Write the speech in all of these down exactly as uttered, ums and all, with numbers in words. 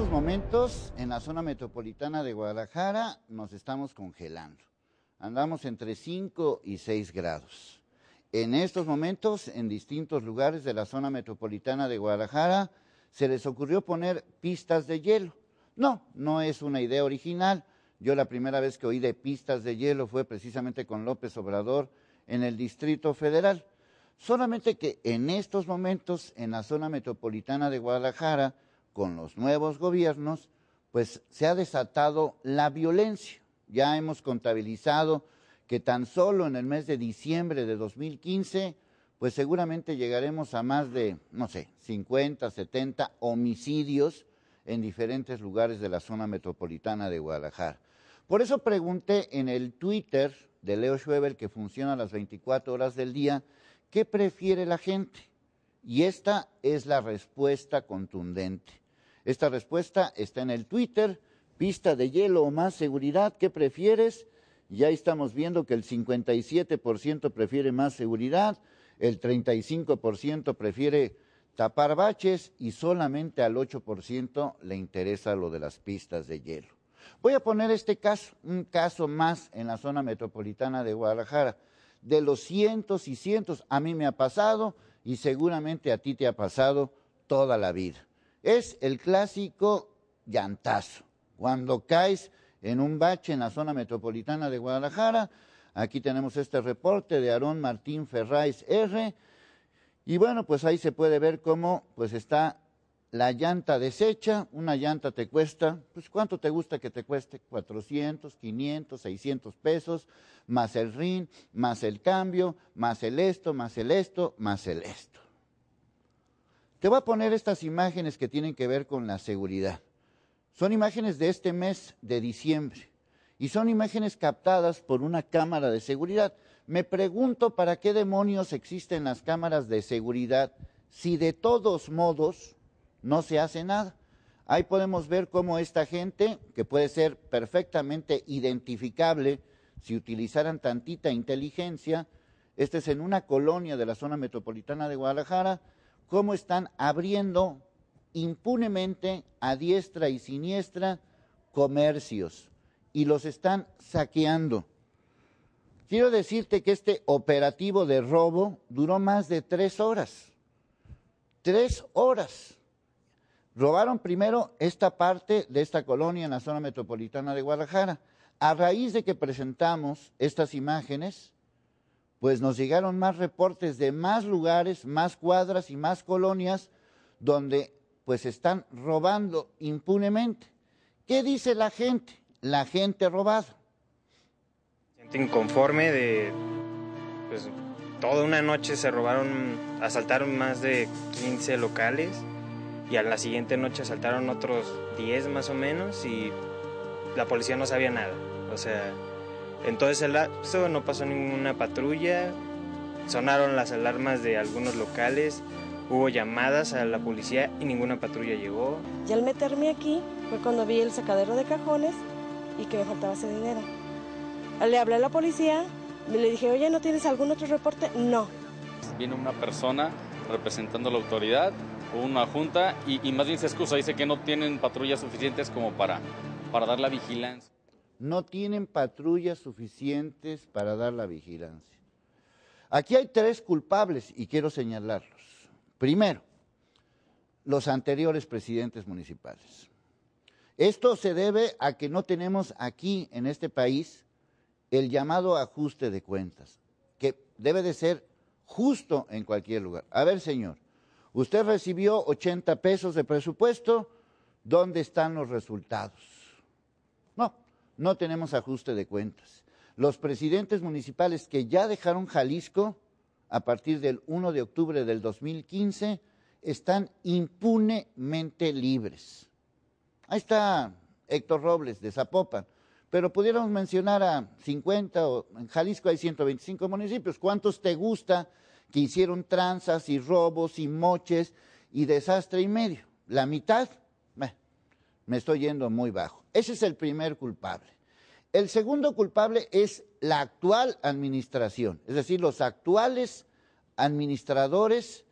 estos momentos, en la zona metropolitana de Guadalajara, nos estamos congelando. Andamos entre cinco y seis grados. En estos momentos, en distintos lugares de la zona metropolitana de Guadalajara, se les ocurrió poner pistas de hielo. No, no es una idea original. Yo la primera vez que oí de pistas de hielo fue precisamente con López Obrador en el Distrito Federal. Solamente que en estos momentos, en la zona metropolitana de Guadalajara, con los nuevos gobiernos, pues se ha desatado la violencia. Ya hemos contabilizado que tan solo en el mes de diciembre de dos mil quince, pues seguramente llegaremos a más de, no sé, cincuenta, setenta homicidios en diferentes lugares de la zona metropolitana de Guadalajara. Por eso pregunté en el Twitter de Leo Schwebel, que funciona a las veinticuatro horas del día, ¿qué prefiere la gente? Y esta es la respuesta contundente. Esta respuesta está en el Twitter, pista de hielo o más seguridad, ¿qué prefieres? Y ahí estamos viendo que el cincuenta y siete por ciento prefiere más seguridad, el treinta y cinco por ciento prefiere tapar baches y solamente al ocho por ciento le interesa lo de las pistas de hielo. Voy a poner este caso, un caso más en la zona metropolitana de Guadalajara. De los cientos y cientos, a mí me ha pasado y seguramente a ti te ha pasado toda la vida. Es el clásico llantazo. Cuando caes en un bache en la zona metropolitana de Guadalajara, aquí tenemos este reporte de Aarón Martín Ferráez R. Y bueno, pues ahí se puede ver cómo pues está la llanta deshecha. Una llanta te cuesta, pues ¿cuánto te gusta que te cueste? cuatrocientos, quinientos, seiscientos pesos, más el rin, más el cambio, más el esto, más el esto, más el esto. Te voy a poner estas imágenes que tienen que ver con la seguridad. Son imágenes de este mes de diciembre y son imágenes captadas por una cámara de seguridad. Me pregunto para qué demonios existen las cámaras de seguridad si de todos modos no se hace nada. Ahí podemos ver cómo esta gente, que puede ser perfectamente identificable si utilizaran tantita inteligencia, este es en una colonia de la zona metropolitana de Guadalajara, cómo están abriendo impunemente a diestra y siniestra comercios y los están saqueando. Quiero decirte que este operativo de robo duró más de tres horas. Tres horas. Robaron primero esta parte de esta colonia en la zona metropolitana de Guadalajara. A raíz de que presentamos estas imágenes, pues nos llegaron más reportes de más lugares, más cuadras y más colonias donde pues están robando impunemente. ¿Qué dice la gente? La gente robada. Gente inconforme de, pues toda una noche se robaron, asaltaron más de quince locales y a la siguiente noche asaltaron otros diez más o menos y la policía no sabía nada. O sea, en todo ese lapso no pasó ninguna patrulla, sonaron las alarmas de algunos locales, hubo llamadas a la policía y ninguna patrulla llegó. Y al meterme aquí fue cuando vi el sacadero de cajones y que me faltaba ese dinero. Le hablé a la policía, le dije, oye, ¿no tienes algún otro reporte? No. Viene una persona representando a la autoridad o una junta y, y más bien se excusa, dice que no tienen patrullas suficientes como para, para dar la vigilancia. No tienen patrullas suficientes para dar la vigilancia. Aquí hay tres culpables y quiero señalarlos. Primero, los anteriores presidentes municipales. Esto se debe a que no tenemos aquí en este país el llamado ajuste de cuentas, que debe de ser justo en cualquier lugar. A ver, señor, usted recibió ochenta pesos de presupuesto, ¿dónde están los resultados? No, no tenemos ajuste de cuentas. Los presidentes municipales que ya dejaron Jalisco a partir del primero de octubre del dos mil quince están impunemente libres. Ahí está Héctor Robles de Zapopan, pero pudiéramos mencionar a cincuenta, o en Jalisco hay ciento veinticinco municipios. ¿Cuántos te gusta que hicieron tranzas y robos y moches y desastre y medio? ¿La mitad? Bah, me estoy yendo muy bajo. Ese es el primer culpable. El segundo culpable es la actual administración, es decir, los actuales administradores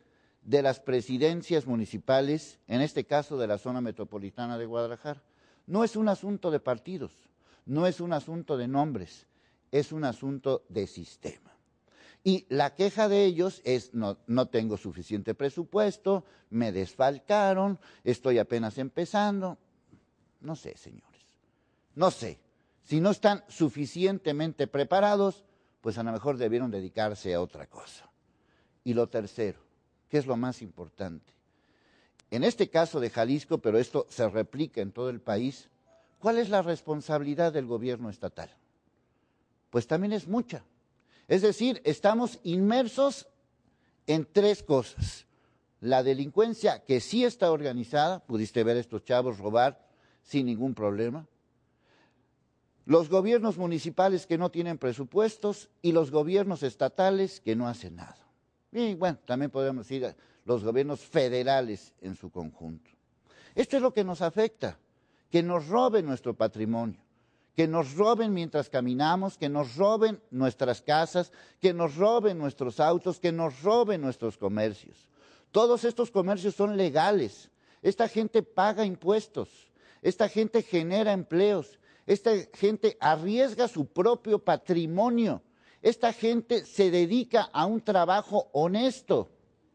de las presidencias municipales, en este caso de la zona metropolitana de Guadalajara. No es un asunto de partidos, no es un asunto de nombres, es un asunto de sistema. Y la queja de ellos es, no, no tengo suficiente presupuesto, me desfalcaron, estoy apenas empezando. No sé, señores, no sé. Si no están suficientemente preparados, pues a lo mejor debieron dedicarse a otra cosa. Y lo tercero, que es lo más importante. En este caso de Jalisco, pero esto se replica en todo el país, ¿cuál es la responsabilidad del gobierno estatal? Pues también es mucha. Es decir, estamos inmersos en tres cosas. La delincuencia que sí está organizada, pudiste ver a estos chavos robar sin ningún problema. Los gobiernos municipales que no tienen presupuestos y los gobiernos estatales que no hacen nada. Y bueno, también podemos decir los gobiernos federales en su conjunto. Esto es lo que nos afecta, que nos roben nuestro patrimonio, que nos roben mientras caminamos, que nos roben nuestras casas, que nos roben nuestros autos, que nos roben nuestros comercios. Todos estos comercios son legales, esta gente paga impuestos, esta gente genera empleos, esta gente arriesga su propio patrimonio, esta gente se dedica a un trabajo honesto,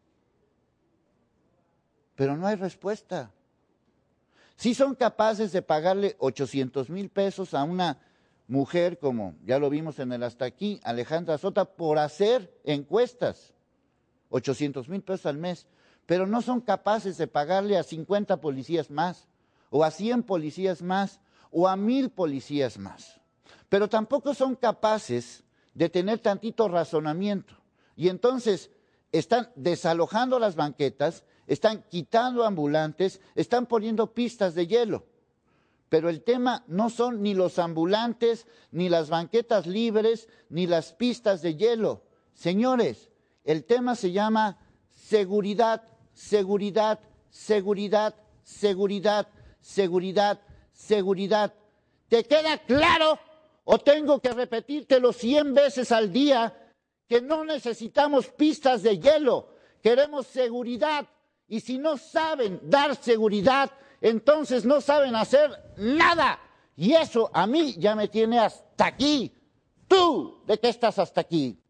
pero no hay respuesta. Si son capaces de pagarle ochocientos mil pesos a una mujer, como ya lo vimos en el Hasta Aquí, Alejandra Sota, por hacer encuestas, ochocientos mil pesos al mes, pero no son capaces de pagarle a cincuenta policías más, o a cien policías más, o a mil policías más. Pero tampoco son capaces de tener tantito razonamiento. Y entonces están desalojando las banquetas, están quitando ambulantes, están poniendo pistas de hielo. Pero el tema no son ni los ambulantes, ni las banquetas libres, ni las pistas de hielo. Señores, el tema se llama seguridad, seguridad, seguridad, seguridad, seguridad, seguridad. ¿Te queda claro o tengo que repetírtelo cien veces al día que no necesitamos pistas de hielo? Queremos seguridad. Y si no saben dar seguridad, entonces no saben hacer nada. Y eso a mí ya me tiene hasta aquí. ¿Tú de qué estás hasta aquí?